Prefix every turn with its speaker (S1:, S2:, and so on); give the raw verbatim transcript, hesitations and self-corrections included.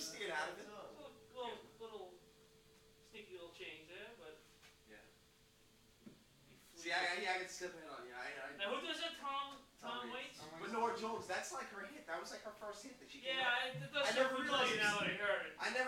S1: stayed out of it.
S2: Little, little, little sneaky little change there, but.
S1: Yeah. See, I, I, I could step in on you. I, I.
S2: Now who does that? Tom. Tom, Tom Waits.
S1: But Norah Jones, that's like her hit. That was like her first hit that she.
S2: Yeah, I, it does
S1: I never
S2: sound
S1: realized.
S2: familiar now that I heard it.
S1: I never.